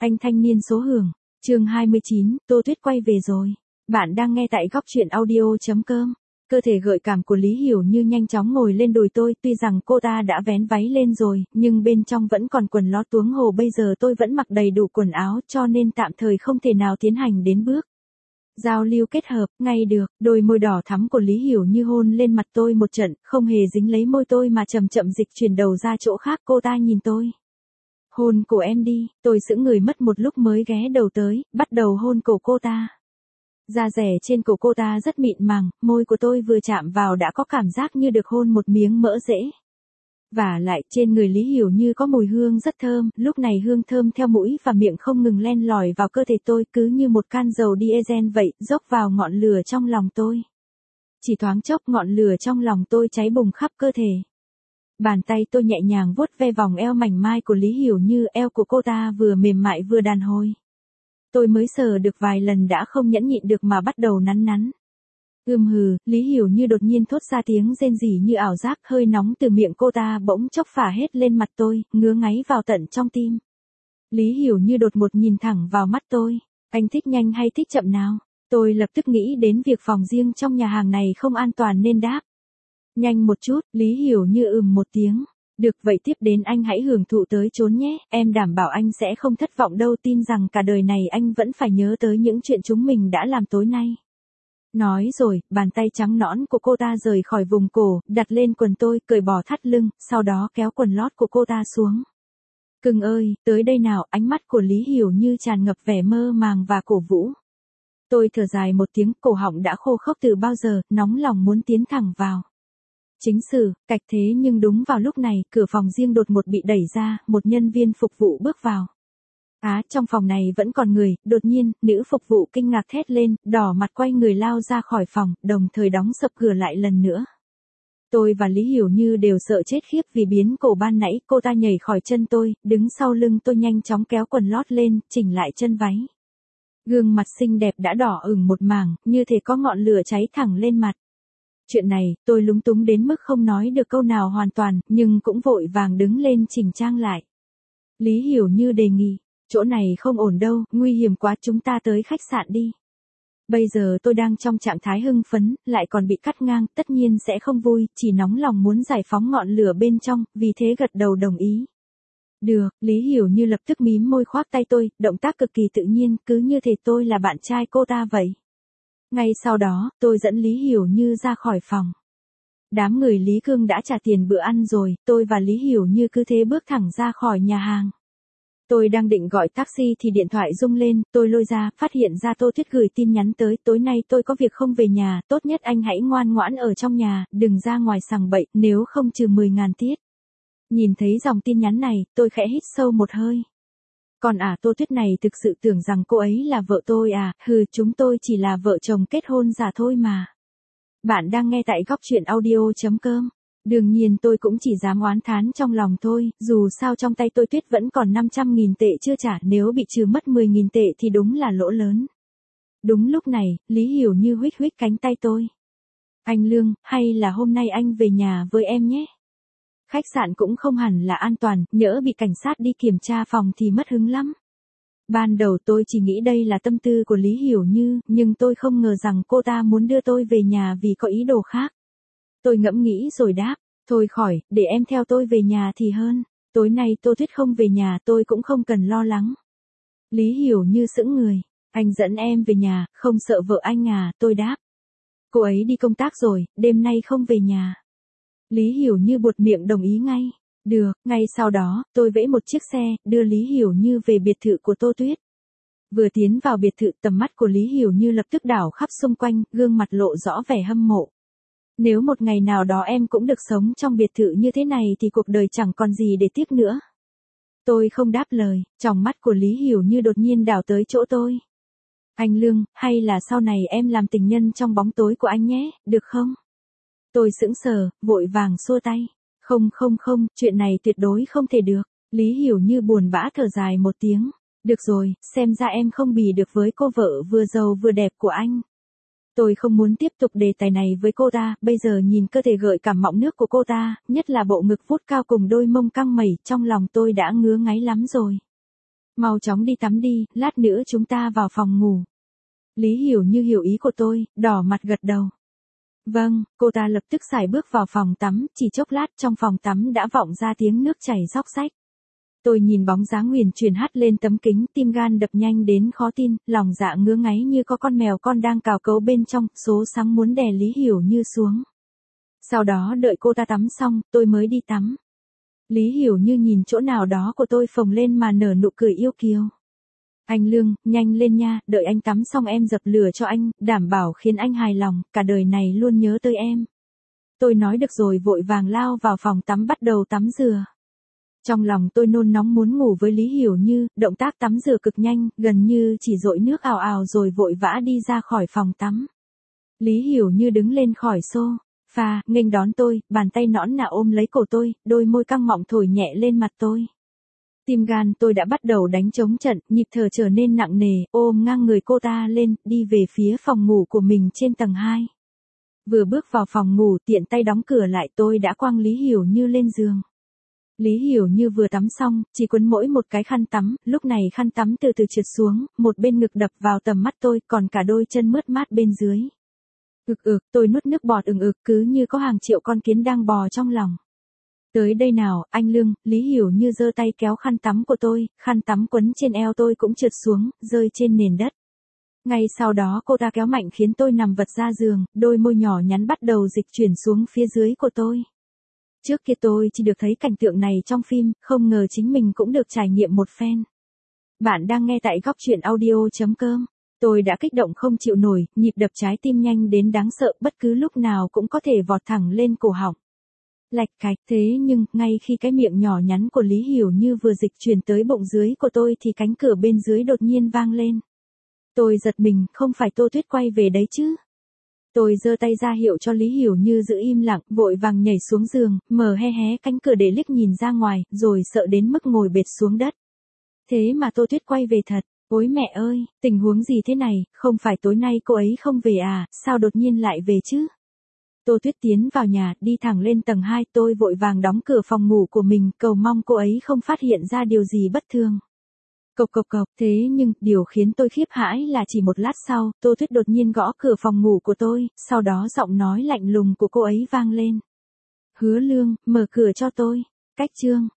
Anh thanh niên số hưởng, chương 29, Tô Tuyết quay về rồi. Bạn đang nghe tại góc truyện audio.com. Cơ thể gợi cảm của Lý Hiểu Như nhanh chóng ngồi lên đùi tôi, tuy rằng cô ta đã vén váy lên rồi, nhưng bên trong vẫn còn quần lót tuống hồ, bây giờ tôi vẫn mặc đầy đủ quần áo cho nên tạm thời không thể nào tiến hành đến bước giao lưu kết hợp, ngay được, đôi môi đỏ thắm của Lý Hiểu Như hôn lên mặt tôi một trận, không hề dính lấy môi tôi mà chậm chậm dịch chuyển đầu ra chỗ khác. Cô ta nhìn tôi. Hôn cổ em đi, tôi sững người mất một lúc mới ghé đầu tới, bắt đầu hôn cổ cô ta. Da dẻ trên cổ cô ta rất mịn màng, môi của tôi vừa chạm vào đã có cảm giác như được hôn một miếng mỡ dễ. Vả lại, trên người Lý Hiểu Như có mùi hương rất thơm, lúc này hương thơm theo mũi và miệng không ngừng len lỏi vào cơ thể tôi, cứ như một can dầu diesel vậy, dốc vào ngọn lửa trong lòng tôi. Chỉ thoáng chốc, ngọn lửa trong lòng tôi cháy bùng khắp cơ thể. Bàn tay tôi nhẹ nhàng vuốt ve vòng eo mảnh mai của Lý Hiểu Như, eo của cô ta vừa mềm mại vừa đàn hồi. Tôi mới sờ được vài lần đã không nhẫn nhịn được mà bắt đầu nắn nắn. Hừ, Lý Hiểu Như đột nhiên thốt ra tiếng rên rỉ như ảo giác, hơi nóng từ miệng cô ta bỗng chốc phả hết lên mặt tôi, ngứa ngáy vào tận trong tim. Lý Hiểu Như đột ngột nhìn thẳng vào mắt tôi. Anh thích nhanh hay thích chậm nào? Tôi lập tức nghĩ đến việc phòng riêng trong nhà hàng này không an toàn nên đáp. Nhanh một chút, Lý Hiểu Như một tiếng. Được vậy tiếp đến anh hãy hưởng thụ tới chốn nhé, em đảm bảo anh sẽ không thất vọng đâu, tin rằng cả đời này anh vẫn phải nhớ tới những chuyện chúng mình đã làm tối nay. Nói rồi, bàn tay trắng nõn của cô ta rời khỏi vùng cổ, đặt lên quần tôi, cởi bỏ thắt lưng, sau đó kéo quần lót của cô ta xuống. Cưng ơi, tới đây nào, ánh mắt của Lý Hiểu Như tràn ngập vẻ mơ màng và cổ vũ. Tôi thở dài một tiếng, cổ họng đã khô khốc từ bao giờ, nóng lòng muốn tiến thẳng vào. Chính sự, cạch thế nhưng đúng vào lúc này, cửa phòng riêng đột ngột bị đẩy ra, một nhân viên phục vụ bước vào. Trong phòng này vẫn còn người, đột nhiên, nữ phục vụ kinh ngạc thét lên, đỏ mặt quay người lao ra khỏi phòng, đồng thời đóng sập cửa lại lần nữa. Tôi và Lý Hiểu Như đều sợ chết khiếp vì biến cổ ban nãy, cô ta nhảy khỏi chân tôi, đứng sau lưng tôi nhanh chóng kéo quần lót lên, chỉnh lại chân váy. Gương mặt xinh đẹp đã đỏ ửng một mảng, như thể có ngọn lửa cháy thẳng lên mặt. Chuyện này, tôi lúng túng đến mức không nói được câu nào hoàn toàn, nhưng cũng vội vàng đứng lên chỉnh trang lại. Lý Hiểu Như đề nghị, chỗ này không ổn đâu, nguy hiểm quá, chúng ta tới khách sạn đi. Bây giờ tôi đang trong trạng thái hưng phấn, lại còn bị cắt ngang, tất nhiên sẽ không vui, chỉ nóng lòng muốn giải phóng ngọn lửa bên trong, vì thế gật đầu đồng ý. Được, Lý Hiểu Như lập tức mím môi khoác tay tôi, động tác cực kỳ tự nhiên, cứ như thể tôi là bạn trai cô ta vậy. Ngay sau đó, tôi dẫn Lý Hiểu Như ra khỏi phòng. Đám người Lý Cương đã trả tiền bữa ăn rồi, tôi và Lý Hiểu Như cứ thế bước thẳng ra khỏi nhà hàng. Tôi đang định gọi taxi thì điện thoại rung lên, tôi lôi ra, phát hiện ra Tô Tuyết gửi tin nhắn tới, tối nay tôi có việc không về nhà, tốt nhất anh hãy ngoan ngoãn ở trong nhà, đừng ra ngoài sằng bậy, nếu không trừ 10.000 tiết. Nhìn thấy dòng tin nhắn này, tôi khẽ hít sâu một hơi. Còn Tô Tuyết này thực sự tưởng rằng cô ấy là vợ tôi chúng tôi chỉ là vợ chồng kết hôn giả thôi mà. Bạn đang nghe tại góc truyện audio.com. Đương nhiên tôi cũng chỉ dám oán thán trong lòng thôi, dù sao trong tay tôi Tuyết vẫn còn 500.000 tệ chưa trả, nếu bị trừ mất 10.000 tệ thì đúng là lỗ lớn. Đúng lúc này, Lý Hiểu Như huých huých cánh tay tôi. Anh Lương, hay là hôm nay anh về nhà với em nhé? Khách sạn cũng không hẳn là an toàn, nhỡ bị cảnh sát đi kiểm tra phòng thì mất hứng lắm. Ban đầu tôi chỉ nghĩ đây là tâm tư của Lý Hiểu Như, nhưng tôi không ngờ rằng cô ta muốn đưa tôi về nhà vì có ý đồ khác. Tôi ngẫm nghĩ rồi đáp, thôi khỏi, để em theo tôi về nhà thì hơn. Tối nay Tô Tuyết không về nhà tôi cũng không cần lo lắng. Lý Hiểu Như sững người, anh dẫn em về nhà, không sợ vợ anh tôi đáp. Cô ấy đi công tác rồi, đêm nay không về nhà. Lý Hiểu Như buột miệng đồng ý ngay. Được, ngay sau đó, tôi vẫy một chiếc xe, đưa Lý Hiểu Như về biệt thự của Tô Tuyết. Vừa tiến vào biệt thự, tầm mắt của Lý Hiểu Như lập tức đảo khắp xung quanh, gương mặt lộ rõ vẻ hâm mộ. Nếu một ngày nào đó em cũng được sống trong biệt thự như thế này thì cuộc đời chẳng còn gì để tiếc nữa. Tôi không đáp lời, tròng mắt của Lý Hiểu Như đột nhiên đảo tới chỗ tôi. Anh Lương, hay là sau này em làm tình nhân trong bóng tối của anh nhé, được không? Tôi sững sờ, vội vàng xua tay. Không, chuyện này tuyệt đối không thể được. Lý Hiểu Như buồn bã thở dài một tiếng. Được rồi, xem ra em không bì được với cô vợ vừa giàu vừa đẹp của anh. Tôi không muốn tiếp tục đề tài này với cô ta, bây giờ nhìn cơ thể gợi cảm mọng nước của cô ta, nhất là bộ ngực vút cao cùng đôi mông căng mẩy, trong lòng tôi đã ngứa ngáy lắm rồi. Mau chóng đi tắm đi, lát nữa chúng ta vào phòng ngủ. Lý Hiểu Như hiểu ý của tôi, đỏ mặt gật đầu. Vâng, cô ta lập tức sải bước vào phòng tắm, chỉ chốc lát trong phòng tắm đã vọng ra tiếng nước chảy róc rách. Tôi nhìn bóng dáng Nguyền Truyền hắt lên tấm kính, tim gan đập nhanh đến khó tin, lòng dạ ngứa ngáy như có con mèo con đang cào cấu bên trong, số sắng muốn đè Lý Hiểu Như xuống. Sau đó đợi cô ta tắm xong, tôi mới đi tắm. Lý Hiểu Như nhìn chỗ nào đó của tôi phồng lên mà nở nụ cười yêu kiều. Anh Lương, nhanh lên nha, đợi anh tắm xong em dập lửa cho anh, đảm bảo khiến anh hài lòng, cả đời này luôn nhớ tới em. Tôi nói được rồi vội vàng lao vào phòng tắm bắt đầu tắm rửa. Trong lòng tôi nôn nóng muốn ngủ với Lý Hiểu Như, động tác tắm rửa cực nhanh, gần như chỉ dội nước ào ào rồi vội vã đi ra khỏi phòng tắm. Lý Hiểu Như đứng lên khỏi sofa, nghênh đón tôi, bàn tay nõn nà ôm lấy cổ tôi, đôi môi căng mọng thổi nhẹ lên mặt tôi. Tim gan tôi đã bắt đầu đánh trống trận, nhịp thở trở nên nặng nề, ôm ngang người cô ta lên, đi về phía phòng ngủ của mình trên tầng 2. Vừa bước vào phòng ngủ tiện tay đóng cửa lại tôi đã quăng Lý Hiểu Như lên giường. Lý Hiểu Như vừa tắm xong, chỉ quấn mỗi một cái khăn tắm, lúc này khăn tắm từ từ trượt xuống, một bên ngực đập vào tầm mắt tôi, còn cả đôi chân mướt mát bên dưới. Tôi nuốt nước bọt cứ như có hàng triệu con kiến đang bò trong lòng. Tới đây nào, anh Lương, Lý Hiểu Như giơ tay kéo khăn tắm của tôi, khăn tắm quấn trên eo tôi cũng trượt xuống, rơi trên nền đất. Ngay sau đó cô ta kéo mạnh khiến tôi nằm vật ra giường, đôi môi nhỏ nhắn bắt đầu dịch chuyển xuống phía dưới của tôi. Trước kia tôi chỉ được thấy cảnh tượng này trong phim, không ngờ chính mình cũng được trải nghiệm một phen. Bạn đang nghe tại góc truyện audio.com. Tôi đã kích động không chịu nổi, nhịp đập trái tim nhanh đến đáng sợ, bất cứ lúc nào cũng có thể vọt thẳng lên cổ họng. Lạch cạch, thế nhưng, ngay khi cái miệng nhỏ nhắn của Lý Hiểu Như vừa dịch chuyển tới bụng dưới của tôi thì cánh cửa bên dưới đột nhiên vang lên. Tôi giật mình, không phải Tô Tuyết quay về đấy chứ. Tôi giơ tay ra hiệu cho Lý Hiểu Như giữ im lặng, vội vàng nhảy xuống giường, mở hé hé cánh cửa để liếc nhìn ra ngoài, rồi sợ đến mức ngồi bệt xuống đất. Thế mà Tô Tuyết quay về thật. Ôi mẹ ơi, tình huống gì thế này, không phải tối nay cô ấy không về à, sao đột nhiên lại về chứ? Tô Tuyết tiến vào nhà, đi thẳng lên tầng 2, tôi vội vàng đóng cửa phòng ngủ của mình, cầu mong cô ấy không phát hiện ra điều gì bất thường. Cộc cộc cộc, thế nhưng, điều khiến tôi khiếp hãi là chỉ một lát sau, Tô Tuyết đột nhiên gõ cửa phòng ngủ của tôi, sau đó giọng nói lạnh lùng của cô ấy vang lên. Hứa Lương, mở cửa cho tôi. Cách chương